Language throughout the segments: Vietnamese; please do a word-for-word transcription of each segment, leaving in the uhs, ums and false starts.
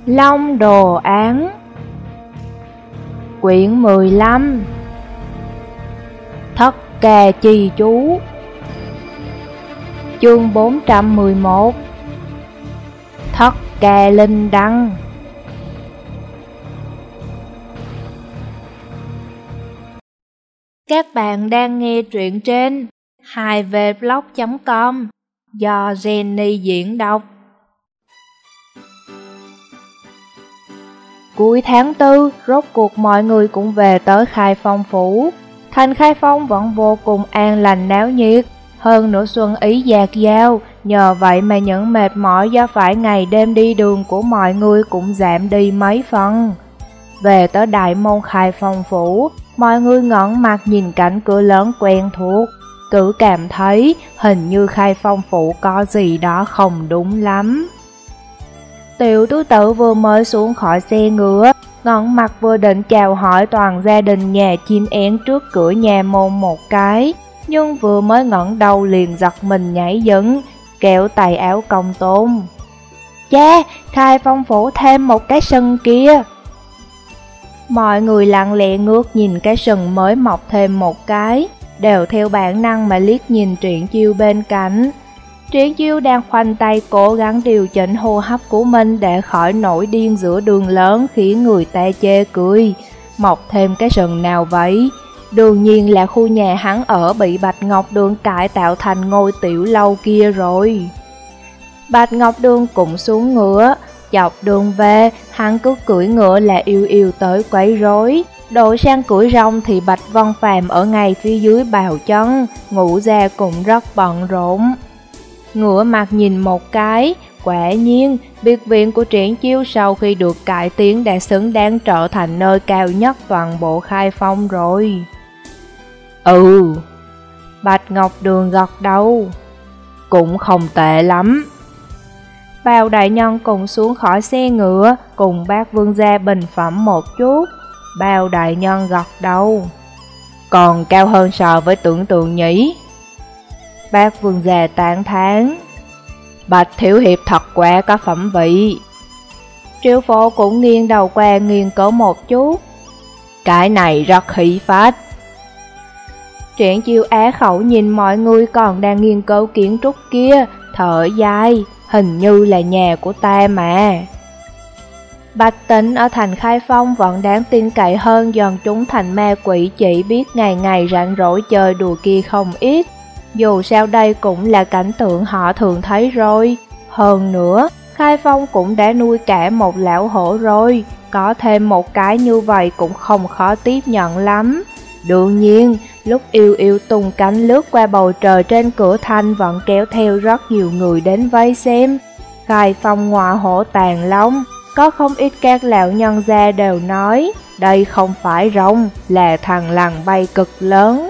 Long đồ án. Quyển mười lăm. Thất Ca Chi Chú. Chương bốn trăm mười một. Thất Ca Linh Đăng. Các bạn đang nghe truyện trên hai v blog chấm com do Jenny diễn đọc. Cuối tháng tư, rốt cuộc mọi người cũng về tới Khai Phong Phủ. Thành Khai Phong vẫn vô cùng an lành náo nhiệt, hơn nữa xuân ý dạt dao, nhờ vậy mà những mệt mỏi do phải ngày đêm đi đường của mọi người cũng giảm đi mấy phần. Về tới đại môn Khai Phong Phủ, mọi người ngẩng mặt nhìn cảnh cửa lớn quen thuộc, cứ cảm thấy hình như Khai Phong Phủ có gì đó không đúng lắm. Tiểu tứ tử vừa mới xuống khỏi xe ngựa, ngẩng mặt vừa định chào hỏi toàn gia đình nhà chim én trước cửa nhà môn một cái, nhưng vừa mới ngẩng đầu liền giật mình nhảy dựng, kéo tay áo công tôn. Cha, Khai Phong Phủ thêm một cái sừng kia. Mọi người lặng lẽ ngước nhìn cái sừng mới mọc thêm một cái, đều theo bản năng mà liếc nhìn Triển Chiêu bên cạnh. Triển Chiêu đang khoanh tay cố gắng điều chỉnh hô hấp của mình để khỏi nổi điên giữa đường lớn khiến người ta chê cười. Mọc thêm cái sừng nào vậy? Đương nhiên là khu nhà hắn ở bị Bạch Ngọc Đường cải tạo thành ngôi tiểu lâu kia rồi. Bạch Ngọc Đường cũng xuống ngựa, dọc đường về, hắn cứ cưỡi ngựa là yêu yêu tới quấy rối. Đổi sang cưỡi rong thì Bạch Vân Phàm ở ngay phía dưới bào chân, ngủ ra cũng rất bận rộn. Ngửa mặt nhìn một cái, quả nhiên, biệt viện của Triển Chiêu sau khi được cải tiến đã xứng đáng trở thành nơi cao nhất toàn bộ Khai Phong rồi. Ừ, Bạch Ngọc Đường gật đầu, cũng không tệ lắm. Bào đại nhân cùng xuống khỏi xe ngựa, cùng bác vương gia bình phẩm một chút. Bào đại nhân gật đầu, còn cao hơn so với tưởng tượng nhỉ. Bác vương gia tán thán, Bạch thiếu hiệp thật quá có phẩm vị. Triệu phổ cũng nghiêng đầu qua nghiêng cỡ một chút, cái này rất khí phách. Triển Chiêu á khẩu nhìn mọi người còn đang nghiên cứu kiến trúc kia, thở dài, hình như là nhà của ta mà. Bạch Tĩnh ở thành Khai Phong vẫn đáng tin cậy hơn dân chúng thành ma quỷ chỉ biết ngày ngày rảnh rỗi chơi đùa kia không ít. Dù sao đây cũng là cảnh tượng họ thường thấy rồi. Hơn nữa, Khai Phong cũng đã nuôi cả một lão hổ rồi, có thêm một cái như vậy cũng không khó tiếp nhận lắm. Đương nhiên, lúc yêu yêu tung cánh lướt qua bầu trời trên cửa thành vẫn kéo theo rất nhiều người đến vây xem. Khai Phong ngọa hổ tàn long, có không ít các lão nhân gia đều nói, đây không phải rồng, là thằng lằn bay cực lớn.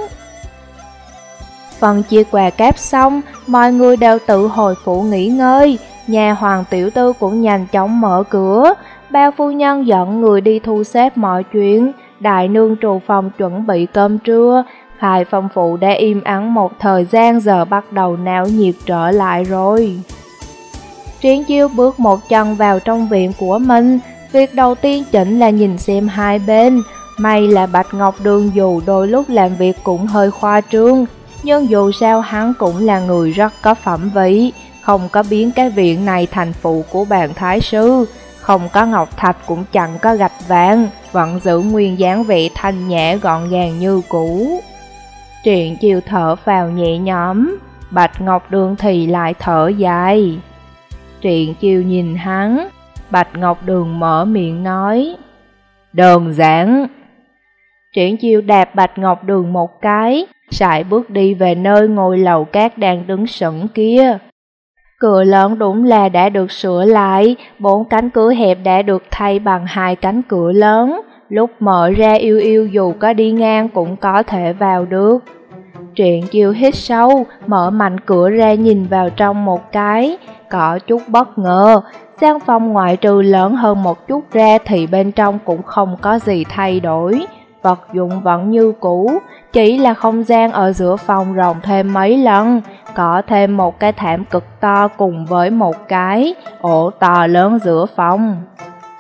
Phần chia quà cáp xong, mọi người đều tự hồi phủ nghỉ ngơi. Nhà hoàng tiểu tư cũng nhanh chóng mở cửa. Bao phu nhân dẫn người đi thu xếp mọi chuyện. Đại nương trù phòng chuẩn bị cơm trưa. Khai Phong Phủ đã im ắng một thời gian, giờ bắt đầu náo nhiệt trở lại rồi. Triển Chiêu bước một chân vào trong viện của mình. Việc đầu tiên chỉnh là nhìn xem hai bên. May là Bạch Ngọc Đường dù đôi lúc làm việc cũng hơi khoa trương, nhưng dù sao hắn cũng là người rất có phẩm vị, không có biến cái viện này thành phụ của bàn thái sư, không có ngọc thạch cũng chẳng có gạch vàng, vẫn giữ nguyên dáng vẻ thanh nhã gọn gàng như cũ. Triển Chiêu thở vào nhẹ nhõm, Bạch Ngọc Đường thì lại thở dài. Triển Chiêu nhìn hắn, Bạch Ngọc Đường mở miệng nói, đơn giản. Triển Chiêu đạp Bạch Ngọc Đường một cái, sải bước đi về nơi ngôi lầu cát đang đứng sững kia. Cửa lớn đúng là đã được sửa lại, bốn cánh cửa hẹp đã được thay bằng hai cánh cửa lớn, lúc mở ra yêu yêu dù có đi ngang cũng có thể vào được. Triển Chiêu hít sâu, mở mạnh cửa ra nhìn vào trong một cái, có chút bất ngờ, gian phòng ngoại trừ lớn hơn một chút ra thì bên trong cũng không có gì thay đổi. Vật dụng vẫn như cũ, chỉ là không gian ở giữa phòng rộng thêm mấy lần, có thêm một cái thảm cực to cùng với một cái ổ to lớn giữa phòng.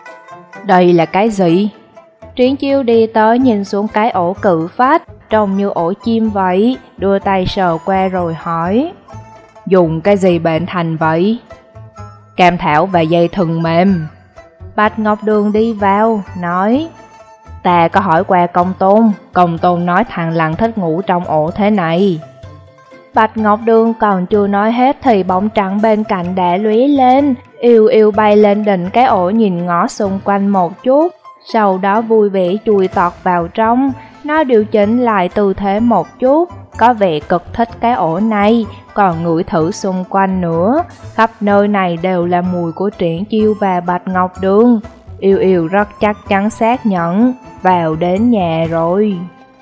Đây là cái gì? Triển Chiêu đi tới nhìn xuống cái ổ cự phách, trông như ổ chim vậy, đưa tay sờ qua rồi hỏi. Dùng cái gì bệnh thành vậy? Cam thảo và dây thừng mềm. Bạch Ngọc Đường đi vào, nói. Ta có hỏi qua Công Tôn, Công Tôn nói thằng Lăng thích ngủ trong ổ thế này. Bạch Ngọc Đường còn chưa nói hết thì bóng trắng bên cạnh đã lóe lên, yêu yêu bay lên đỉnh cái ổ nhìn ngó xung quanh một chút, sau đó vui vẻ chui tọt vào trong. Nó điều chỉnh lại tư thế một chút, có vẻ cực thích cái ổ này, còn ngửi thử xung quanh nữa. Khắp nơi này đều là mùi của Triển Chiêu và Bạch Ngọc Đường. Yêu yêu rất chắc chắn xác nhận, vào đến nhà rồi.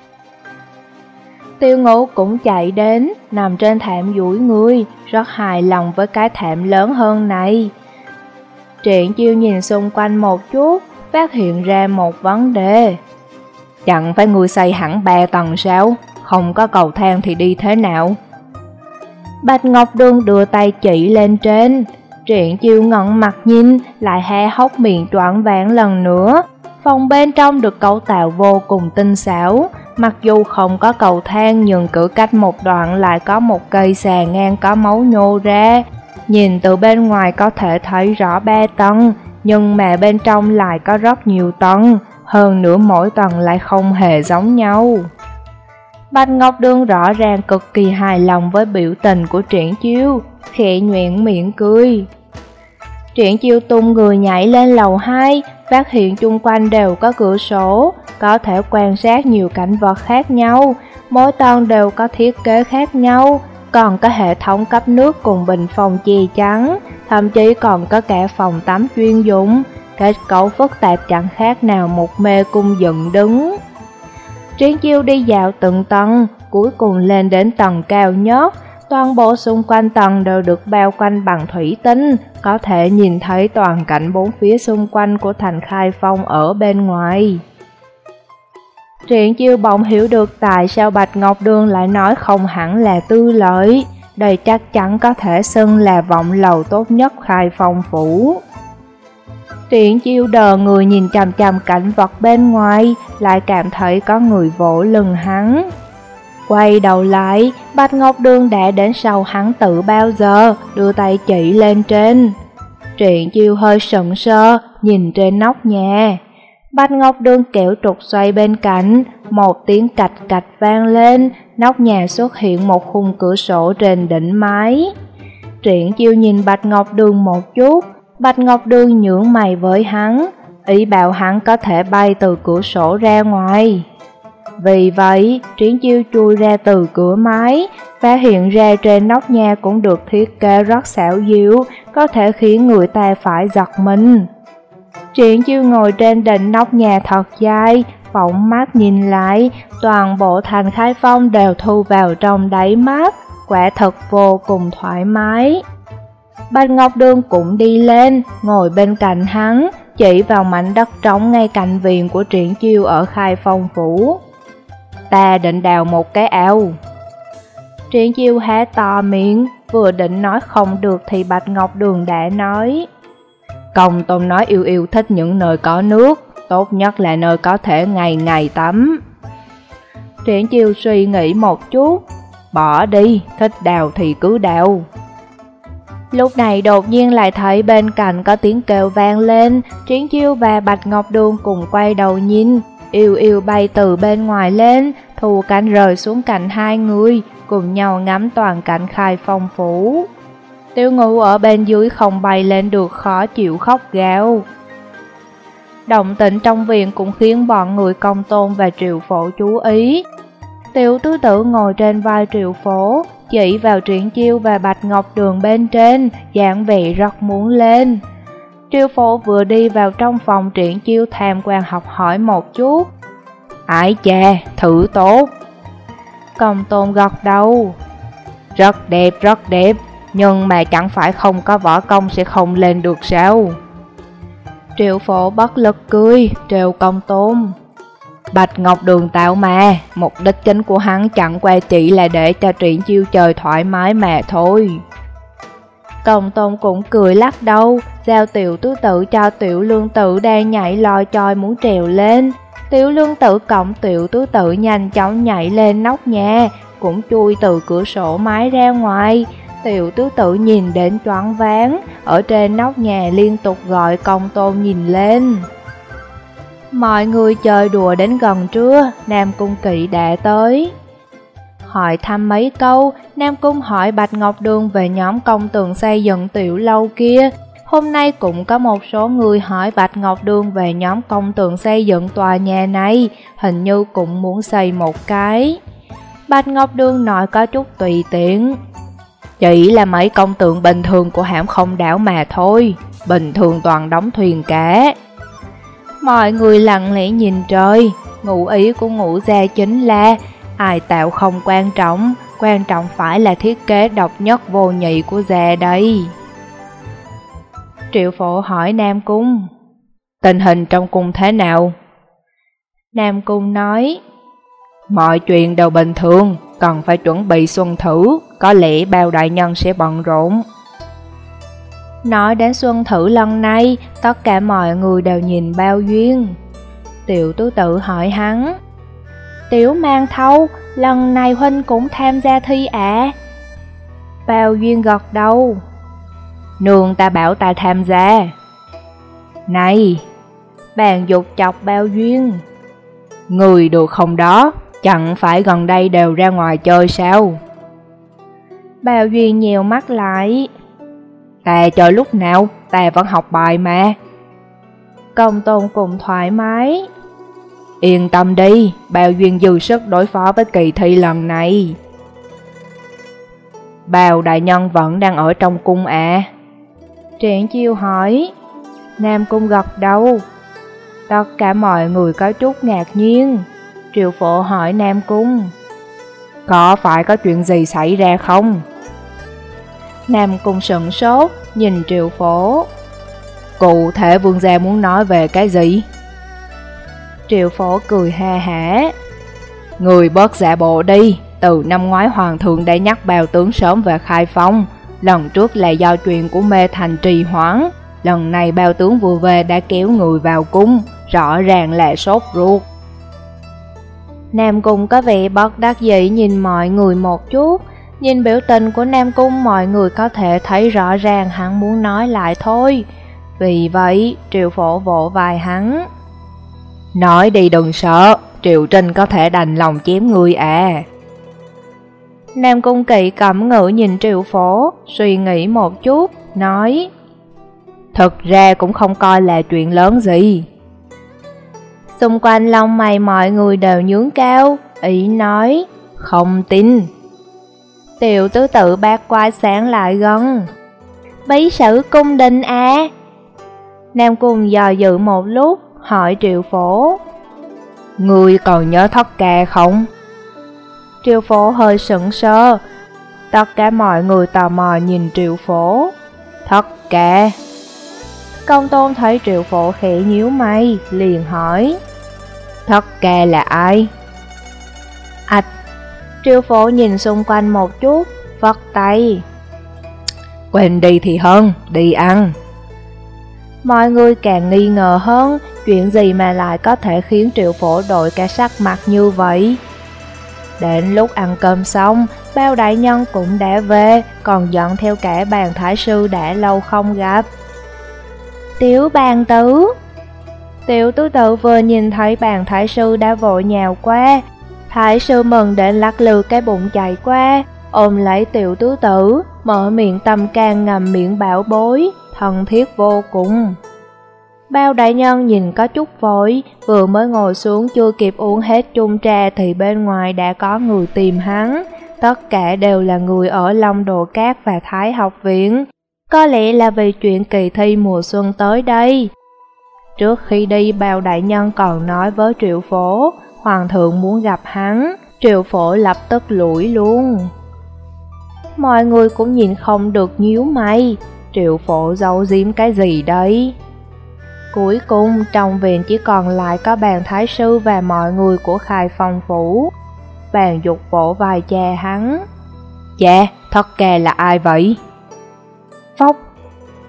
Tiêu Ngũ cũng chạy đến, nằm trên thảm duỗi người, rất hài lòng với cái thảm lớn hơn này. Triển Chiêu nhìn xung quanh một chút, phát hiện ra một vấn đề. Chẳng phải người xây hẳn ba tầng sao? Không có cầu thang thì đi thế nào? Bạch Ngọc Đường đưa tay chỉ lên trên. Triển Chiêu ngẩng mặt nhìn, lại hé hốc miệng choạng váng lần nữa. Phòng bên trong được cấu tạo vô cùng tinh xảo, mặc dù không có cầu thang nhưng cứ cách một đoạn lại có một cây xà ngang có máu nhô ra. Nhìn từ bên ngoài có thể thấy rõ ba tầng, nhưng mà bên trong lại có rất nhiều tầng, hơn nữa mỗi tầng lại không hề giống nhau. Bạch Ngọc Đường rõ ràng cực kỳ hài lòng với biểu tình của Triển Chiêu, khẽ nhoẻn miệng cười. Triển Chiêu tung người nhảy lên lầu hai, phát hiện chung quanh đều có cửa sổ, có thể quan sát nhiều cảnh vật khác nhau, mỗi tầng đều có thiết kế khác nhau, còn có hệ thống cấp nước cùng bình phòng che chắn, thậm chí còn có cả phòng tắm chuyên dụng, kết cấu phức tạp chẳng khác nào một mê cung dựng đứng. Triển Chiêu đi dạo từng tầng, cuối cùng lên đến tầng cao nhất. Toàn bộ xung quanh tầng đều được bao quanh bằng thủy tinh, có thể nhìn thấy toàn cảnh bốn phía xung quanh của thành Khai Phong ở bên ngoài. Triển Chiêu bỗng hiểu được tại sao Bạch Ngọc Đường lại nói không hẳn là tư lợi, đây chắc chắn có thể xưng là vọng lầu tốt nhất Khai Phong phủ. Triển Chiêu đờ người nhìn chằm chằm cảnh vật bên ngoài, lại cảm thấy có người vỗ lưng hắn. Quay đầu lại, Bạch Ngọc Đường đã đến sau hắn tự bao giờ, đưa tay chỉ lên trên. Triển Chiêu hơi sững sờ, nhìn trên nóc nhà. Bạch Ngọc Đường kéo trục xoay bên cạnh, một tiếng cạch cạch vang lên, nóc nhà xuất hiện một khung cửa sổ trên đỉnh mái. Triển Chiêu nhìn Bạch Ngọc Đường một chút, Bạch Ngọc Đường nhướng mày với hắn, ý bảo hắn có thể bay từ cửa sổ ra ngoài. Vì vậy, Triển Chiêu chui ra từ cửa mái, phát hiện ra trên nóc nhà cũng được thiết kế rất xảo diệu, có thể khiến người ta phải giật mình. Triển Chiêu ngồi trên đỉnh nóc nhà thật dài, phóng mắt nhìn lại, toàn bộ thành Khai Phong đều thu vào trong đáy mắt, quả thật vô cùng thoải mái. Bạch Ngọc Đường cũng đi lên, ngồi bên cạnh hắn, chỉ vào mảnh đất trống ngay cạnh viện của Triển Chiêu ở Khai Phong phủ. Ta định đào một cái ao. Triển Chiêu há to miệng, vừa định nói không được thì Bạch Ngọc Đường đã nói. Công Tôn nói yêu yêu thích những nơi có nước, tốt nhất là nơi có thể ngày ngày tắm. Triển Chiêu suy nghĩ một chút, bỏ đi, thích đào thì cứ đào. Lúc này đột nhiên lại thấy bên cạnh có tiếng kêu vang lên, Triển Chiêu và Bạch Ngọc Đường cùng quay đầu nhìn. Yêu yêu bay từ bên ngoài lên, thu cánh rời xuống cạnh hai người, cùng nhau ngắm toàn cảnh Khai Phong phủ. Tiêu Ngũ ở bên dưới không bay lên được, khó chịu khóc gào. Động tĩnh trong viện cũng khiến bọn người Công Tôn và Triệu Phổ chú ý. Tiểu tứ tử ngồi trên vai Triệu Phổ, chỉ vào Triển Chiêu và Bạch Ngọc Đường bên trên, dáng vẻ rất muốn lên. Triệu Phổ vừa đi vào trong phòng Triển Chiêu tham quan học hỏi một chút. Ái chà, thử tốt. Công Tôn gật đầu. Rất đẹp, rất đẹp, nhưng mà chẳng phải không có võ công sẽ không lên được sao? Triệu Phổ bất lực cười, trêu Công Tôn. Bạch Ngọc Đường tạo mà, mục đích chính của hắn chẳng qua chỉ là để cho Triển Chiêu chơi thoải mái mà thôi. Công Tôn cũng cười lắc đầu, giao tiểu tứ tự cho tiểu lương tự đang nhảy loi choi muốn trèo lên. Tiểu lương tự cộng tiểu tứ tự nhanh chóng nhảy lên nóc nhà, cũng chui từ cửa sổ mái ra ngoài. Tiểu tứ tự nhìn đến choáng váng, ở trên nóc nhà liên tục gọi Công Tôn nhìn lên. Mọi người chơi đùa đến gần trưa, Nam Cung Kỵ đã tới. Hỏi thăm mấy câu, Nam Cung hỏi Bạch Ngọc Đường về nhóm công tường xây dựng tiểu lâu kia. Hôm nay cũng có một số người hỏi Bạch Ngọc Đường về nhóm công tường xây dựng tòa nhà này, hình như cũng muốn xây một cái. Bạch Ngọc Đường nói có chút tùy tiện. Chỉ là mấy công tượng bình thường của hãm không đảo mà thôi, bình thường toàn đóng thuyền cả. Mọi người lặng lẽ nhìn trời, ngụ ý của Ngũ Gia chính là ai tạo không quan trọng, quan trọng phải là thiết kế độc nhất vô nhị của Gia đây. Triệu Phổ hỏi Nam Cung, tình hình trong cung thế nào? Nam Cung nói, mọi chuyện đều bình thường, cần phải chuẩn bị xuân thử, có lẽ Bao đại nhân sẽ bận rộn. Nói đến xuân thử lần này, tất cả mọi người đều nhìn Bao Duyên. Tiểu tứ tự hỏi hắn, Tiểu Mang Thâu, lần này huynh cũng tham gia thi ạ? À? Bao Duyên gật đầu, nương ta bảo ta tham gia. Này, Bàn Dục chọc Bao Duyên, người được không đó, chẳng phải gần đây đều ra ngoài chơi sao? Bao Duyên nhèo mắt lại, ta chơi lúc nào, ta vẫn học bài mà. Công Tôn cùng thoải mái, yên tâm đi, Bao Duyên dư sức đối phó với kỳ thi lần này. Bao đại nhân vẫn đang ở trong cung à? Triển Chiêu hỏi. Nam Cung gật đầu. Tất cả mọi người có chút ngạc nhiên. Triệu Phổ hỏi Nam Cung, có phải có chuyện gì xảy ra không? Nam Cung sửng sốt, nhìn Triệu Phổ, cụ thể vương gia muốn nói về cái gì? Triệu Phổ cười ha hả, người bớt giả bộ đi, từ năm ngoái hoàng thượng đã nhắc Bào tướng sớm về khai phong, lần trước là do chuyện của Mê Thành trì hoãn, lần này Bào tướng vừa về đã kéo người vào cung, rõ ràng là sốt ruột. Nam Cung có vẻ bất đắc dĩ nhìn mọi người một chút, nhìn biểu tình của Nam Cung mọi người có thể thấy rõ ràng hắn muốn nói lại thôi. Vì vậy, Triệu Phổ vỗ vai hắn, nói đi đừng sợ, Triệu Trinh có thể đành lòng chém người à. Nam Cung Kỵ cẩm ngữ nhìn Triệu Phổ, suy nghĩ một chút, nói, thực ra cũng không coi là chuyện lớn gì. Xung quanh lông mày mọi người đều nhướng cao, ý nói, không tin. Tiểu tứ tự bát quái sáng lại gần, bí sử cung đình à? Nam Cung dò dự một lúc, hỏi Triệu Phổ, người còn nhớ Thất Ca không? Triệu Phổ hơi sững sờ, tất cả mọi người tò mò nhìn Triệu Phổ. Thất Ca. Công Tôn thấy Triệu Phổ khẽ nhíu mày, liền hỏi, Thất Ca là ai? Ảch. Triệu Phổ nhìn xung quanh một chút, vất tay, quên đi thì hơn, đi ăn. Mọi người càng nghi ngờ hơn, chuyện gì mà lại có thể khiến Triệu Phổ đổi cả sắc mặt như vậy. Đến lúc ăn cơm xong, Bao đại nhân cũng đã về, còn dẫn theo cả bàn thái sư đã lâu không gặp. Tiểu bàn tứ. Tiểu tứ tự vừa nhìn thấy bàn thái sư đã vội nhào qua. Thái sư mừng đến lắc lư cái bụng chạy qua, ôm lấy tiểu tứ tử, mở miệng tâm can ngầm miệng bảo bối, thân thiết vô cùng. Bao đại nhân nhìn có chút vội, vừa mới ngồi xuống chưa kịp uống hết chung trà thì bên ngoài đã có người tìm hắn. Tất cả đều là người ở Long Đồ Cát và Thái học viện, có lẽ là vì chuyện kỳ thi mùa xuân tới đây. Trước khi đi, Bao đại nhân còn nói với Triệu Phổ, hoàng thượng muốn gặp hắn. Triệu Phổ lập tức lủi luôn. Mọi người cũng nhìn không được nhíu mày, Triệu Phổ giấu giếm cái gì đấy? Cuối cùng, trong viện chỉ còn lại có bàn thái sư và mọi người của Khai Phong phủ. Bàn Dục vỗ vai cha hắn, cha, Thất Ca là ai vậy? Phốc.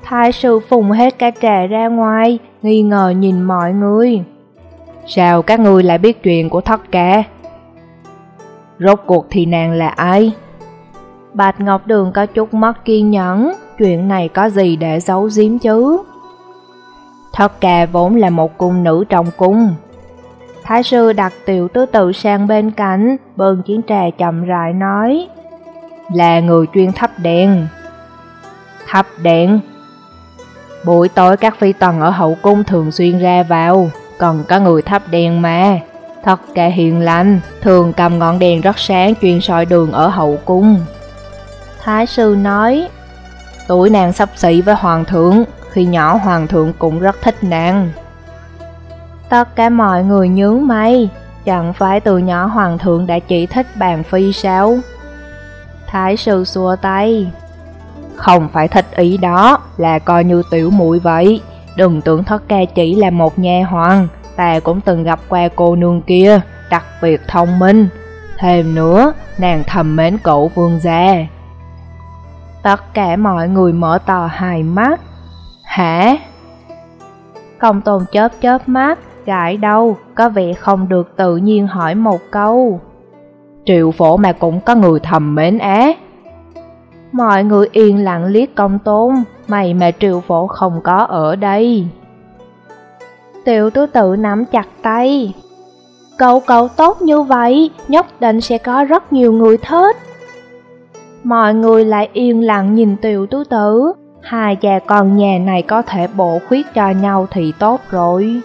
Thái sư phùng hết cả trà ra ngoài, nghi ngờ nhìn mọi người. Sao các ngươi lại biết chuyện của Thất Ca? Rốt cuộc thì nàng là ai? Bạch Ngọc Đường có chút mất kiên nhẫn, chuyện này có gì để giấu giếm chứ? Thất Ca vốn là một cung nữ trong cung. Thái sư đặt Tiểu Tứ Tự sang bên cạnh, bưng chén trà chậm rãi nói. Là người chuyên thắp đèn. Thắp đèn? Buổi tối các phi tần ở hậu cung thường xuyên ra vào, còn có người thắp đèn mà. Thất Ca hiền lành, thường cầm ngọn đèn rất sáng chuyên soi đường ở hậu cung. Thái sư nói. Tuổi nàng xấp xỉ với hoàng thượng, khi nhỏ hoàng thượng cũng rất thích nàng. Tất cả mọi người nhướng mày, chẳng phải từ nhỏ hoàng thượng đã chỉ thích bàn phi sao? Thái sư xua tay. Không phải thích ý đó, là coi như tiểu muội vậy. Đừng tưởng Thất Ca chỉ là một nha hoàn, ta cũng từng gặp qua cô nương kia, đặc biệt thông minh. Thêm nữa, nàng thầm mến cậu vương gia. Tất cả mọi người mở to hai mắt. Hả? Công Tôn chớp chớp mắt, gãi đầu, có vẻ không được tự nhiên hỏi một câu. Triệu Phổ mà cũng có người thầm mến á? Mọi người yên lặng liếc Công Tôn, may mà Triệu Phổ không có ở đây. Tiểu Tứ Tự nắm chặt tay. Cậu cậu tốt như vậy, nhất định sẽ có rất nhiều người thích. Mọi người lại yên lặng nhìn Tiểu Tứ Tự. Hai cha con nhà này có thể bổ khuyết cho nhau thì tốt rồi.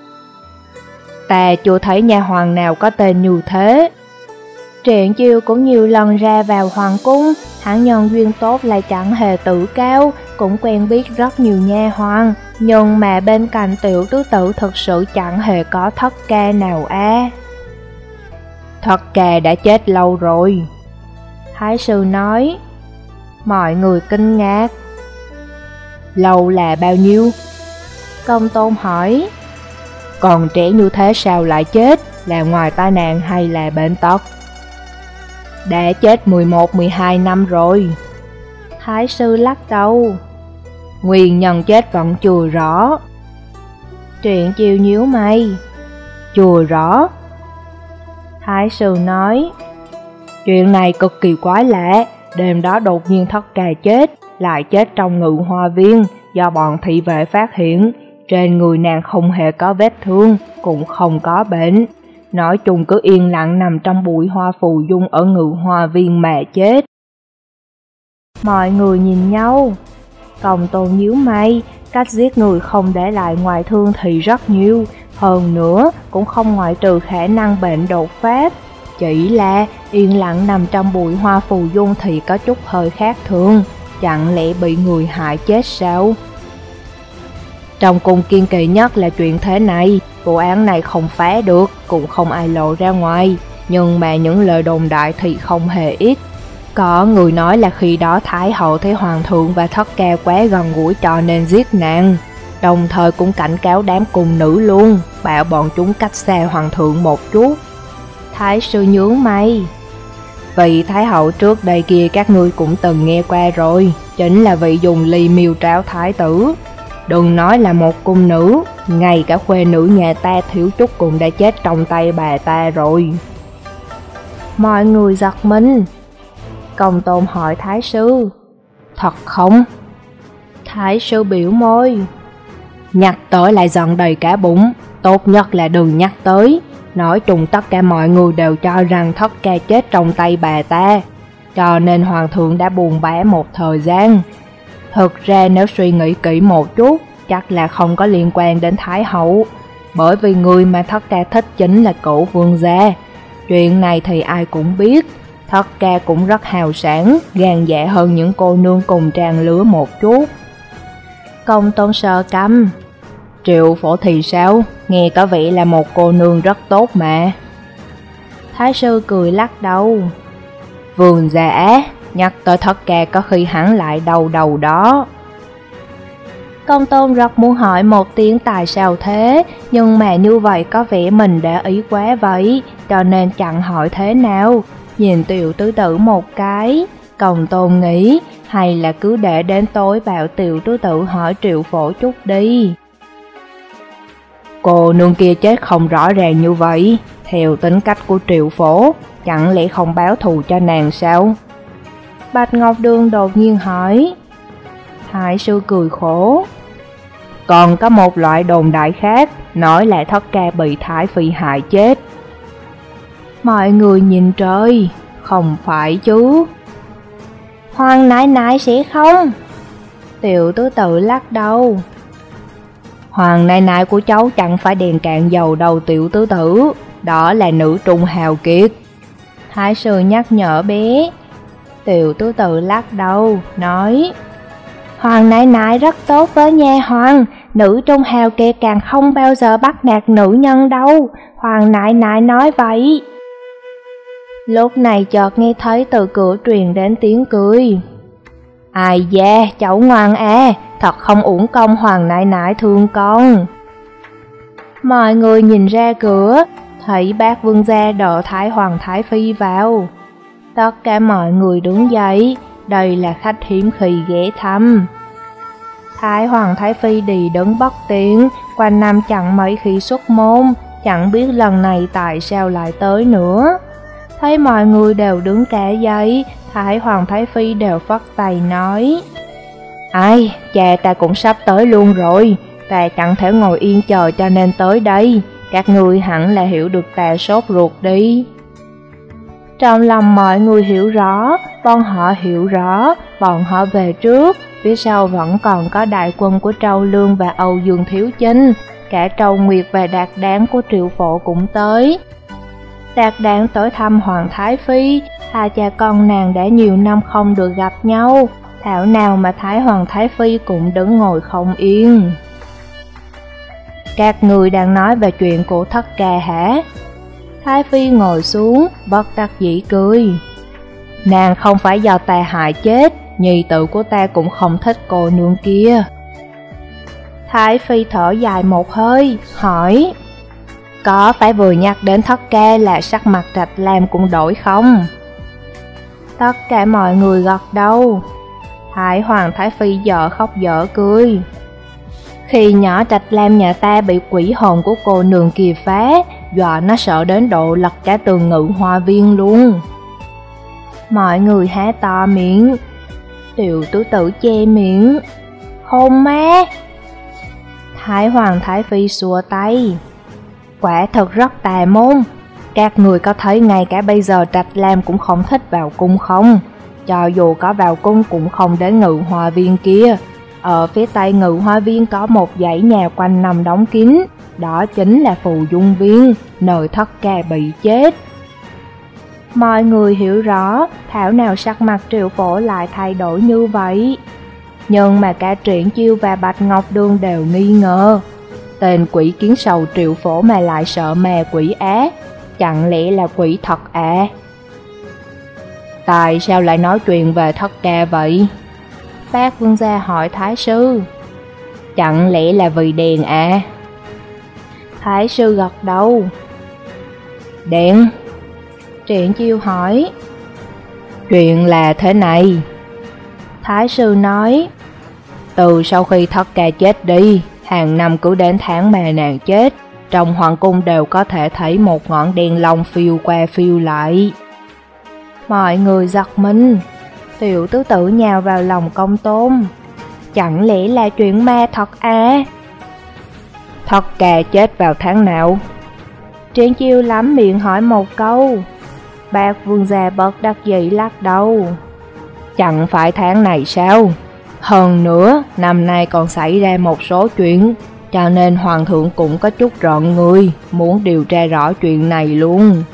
Ta chưa thấy nha hoàn nào có tên như thế. Triển Chiêu cũng nhiều lần ra vào hoàng cung, hắn nhân duyên tốt lại chẳng hề tự cao, cũng quen biết rất nhiều nha hoàn, nhưng mà bên cạnh Tiểu Tứ Tự thực sự chẳng hề có Thất Ca nào a. À. Thất Ca đã chết lâu rồi. Thái sư nói. Mọi người kinh ngạc. Lâu là bao nhiêu? Công Tôn hỏi. Còn trẻ như thế sao lại chết, là ngoài tai nạn hay là bệnh tật? Đã chết mười một mười hai năm rồi. Thái sư lắc đầu. Nguyên nhân chết vẫn chưa rõ. Triển Chiêu nhíu mày. Chưa rõ. Thái sư nói. Chuyện này cực kỳ quái lạ, đêm đó đột nhiên Thất Ca chết, lại chết trong ngự hoa viên, do bọn thị vệ phát hiện. Trên người nàng không hề có vết thương, cũng không có bệnh. Nói chung cứ yên lặng nằm trong bụi hoa phù dung ở ngự hoa viên mà chết. Mọi người nhìn nhau. Công Tôn nhíu mày, cách giết người không để lại ngoại thương thì rất nhiều, hơn nữa cũng không ngoại trừ khả năng bệnh đột phát. Chỉ là yên lặng nằm trong bụi hoa phù dung thì có chút hơi khác thường, chẳng lẽ bị người hại chết sao? Trong cung kiên kỳ nhất là chuyện thế này, vụ án này không phá được, cũng không ai lộ ra ngoài, nhưng mà những lời đồn đại thì không hề ít. Có người nói là khi đó Thái hậu thấy hoàng thượng và Thất Ca quá gần gũi cho nên giết nàng, đồng thời cũng cảnh cáo đám cung nữ luôn, bảo bọn chúng cách xa hoàng thượng một chút. Thái sư nhướng mày. Vị Thái hậu trước đây kia các ngươi cũng từng nghe qua rồi, chính là vị dùng ly miêu tráo thái tử. Đừng nói là một cung nữ, ngay cả khuê nữ nhà ta thiếu chút cũng đã chết trong tay bà ta rồi. Mọi người giật mình. Công Tôn hỏi Thái sư. Thật không? Thái sư biểu môi. Nhắc tới lại giận đầy cả bụng, tốt nhất là đừng nhắc tới. Nói chung tất cả mọi người đều cho rằng Thất Ca chết trong tay bà ta, cho nên hoàng thượng đã buồn bã một thời gian. Thực ra nếu suy nghĩ kỹ một chút, chắc là không có liên quan đến Thái hậu, bởi vì người mà Thất Ca thích chính là cửu vương gia. Chuyện này thì ai cũng biết, Thất Ca cũng rất hào sản, gan dạ hơn những cô nương cùng trang lứa một chút. Công Tôn sợ căm. Triệu Phổ thì sao? Nghe có vẻ là một cô nương rất tốt mà. Thái sư cười lắc đầu. Vương gia á, nhắc tới Thất Ca có khi hắn lại đau đầu đó. Công Tôn rất muốn hỏi một tiếng tại sao thế, nhưng mà như vậy có vẻ mình để ý quá vậy, cho nên chẳng hỏi thế nào. Nhìn Tiểu Tứ Tự một cái, Công Tôn nghĩ hay là cứ để đến tối bảo Tiểu Tứ Tử hỏi Triệu Phổ chút đi. Cô nương kia chết không rõ ràng như vậy, theo tính cách của Triệu Phổ, chẳng lẽ không báo thù cho nàng sao? Bạch Ngọc Đường đột nhiên hỏi. Thái sư cười khổ. Còn có một loại đồn đại khác, nói là Thất Ca bị Thái Phi hại chết. Mọi người nhìn trời, không phải chứ. Hoàng nãi nãi sẽ không? Tiểu Tứ Tử lắc đầu. Hoàng nãi nãi của cháu chẳng phải đèn cạn dầu đâu Tiểu Tứ Tử, đó là nữ trung hào kiệt. Thái sư nhắc nhở bé. Tiểu Tứ Tử lắc đầu, nói: Hoàng nãi nãi rất tốt với nha hoàng, nữ trung hào kiệt càng không bao giờ bắt nạt nữ nhân đâu, Hoàng nãi nãi nói vậy. Lúc này chợt nghe thấy từ cửa truyền đến tiếng cười. Ai da, cháu ngoan à, thật không uổng công Hoàng nãi nãi thương con. Mọi người nhìn ra cửa, thấy bác vương gia đỡ Thái Hoàng Thái Phi vào. Tất cả mọi người đứng dậy, đây là khách hiếm khi ghé thăm. Thái Hoàng Thái Phi đi đứng bất tiện, quanh năm chẳng mấy khi xuất môn, chẳng biết lần này tại sao lại tới nữa. Thấy mọi người đều đứng cả dậy, Thái Hoàng Thái Phi đều phất tay nói: Ai, cha ta cũng sắp tới luôn rồi, ta chẳng thể ngồi yên chờ cho nên tới đây, các người hẳn là hiểu được ta sốt ruột đi. Trong lòng mọi người hiểu rõ, bọn họ hiểu rõ, bọn họ về trước, phía sau vẫn còn có đại quân của Trâu Lương và Âu Dương Thiếu Chinh, cả Trâu Nguyệt và Đạt Đáng của Triệu Phổ cũng tới. Đạt Đáng tới thăm Hoàng Thái Phi, hai cha con nàng đã nhiều năm không được gặp nhau, thảo nào mà Thái Hoàng Thái Phi cũng đứng ngồi không yên. Các người đang nói về chuyện của Thất Ca hả? Thái Phi ngồi xuống, bất đắc dĩ cười. Nàng không phải do ta hại chết, nhi tử của ta cũng không thích cô nương kia. Thái Phi thở dài một hơi, hỏi: Có phải vừa nhắc đến Thất Ca là sắc mặt Trạch Lam cũng đổi không? Tất cả mọi người gật đầu. Thái Hoàng Thái Phi dở khóc dở cười. Khi nhỏ Trạch Lam nhà ta bị quỷ hồn của cô nương kia phá, dọa nó sợ đến độ lật cả tường Ngự Hoa Viên luôn. Mọi người há to miệng. Tiểu Tứ Tử che miệng. Hôn má. Thái Hoàng Thái Phi xua tay. Quả thật rất tà môn. Các người có thấy ngay cả bây giờ Trạch Lam cũng không thích vào cung không? Cho dù có vào cung cũng không đến Ngự Hoa Viên kia. Ở phía tây Ngự Hoa Viên có một dãy nhà quanh năm đóng kín, đó chính là Phù Dung Viên, nơi Thất Ca bị chết. Mọi người hiểu rõ, thảo nào sắc mặt Triệu Phổ lại thay đổi như vậy. Nhưng mà cả Triển Chiêu và Bạch Ngọc Đường đều nghi ngờ. Tên quỷ kiến sầu Triệu Phổ mà lại sợ ma quỷ á, chẳng lẽ là quỷ thật à? Tại sao lại nói chuyện về Thất Ca vậy? Bác vương gia hỏi Thái sư. Chẳng lẽ là vì đèn à? Thái sư gật đầu. Đèn? Triển Chiêu hỏi. Chuyện là thế này. Thái sư nói. Từ sau khi Thất Ca chết đi, hàng năm cứ đến tháng mà nàng chết, trong hoàng cung đều có thể thấy một ngọn đèn lồng phiêu qua phiêu lại. Mọi người giật mình. Tiểu Tứ Tử nhào vào lòng Công Tôn. Chẳng lẽ là chuyện ma thật à? Thất Ca chết vào tháng nào? Triển Chiêu lắm miệng hỏi một câu. Bác vương gia bất đắc dĩ lắc đầu. Chẳng phải tháng này sao? Hơn nữa, năm nay còn xảy ra một số chuyện, cho nên hoàng thượng cũng có chút rợn người, muốn điều tra rõ chuyện này luôn.